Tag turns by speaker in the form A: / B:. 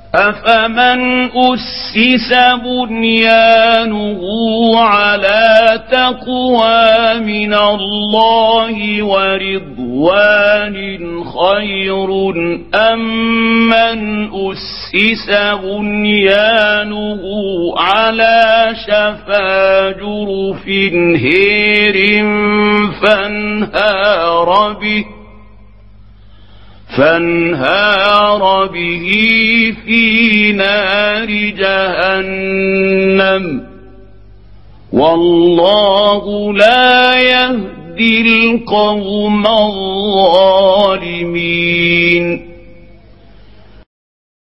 A: أفمن أسس بنيانه على تقوى من الله ورضوان خير أم من أسس بنيانه على شفا جرف هير فانهار به في نار جهنم والله لا يهدي القوم الظالمين.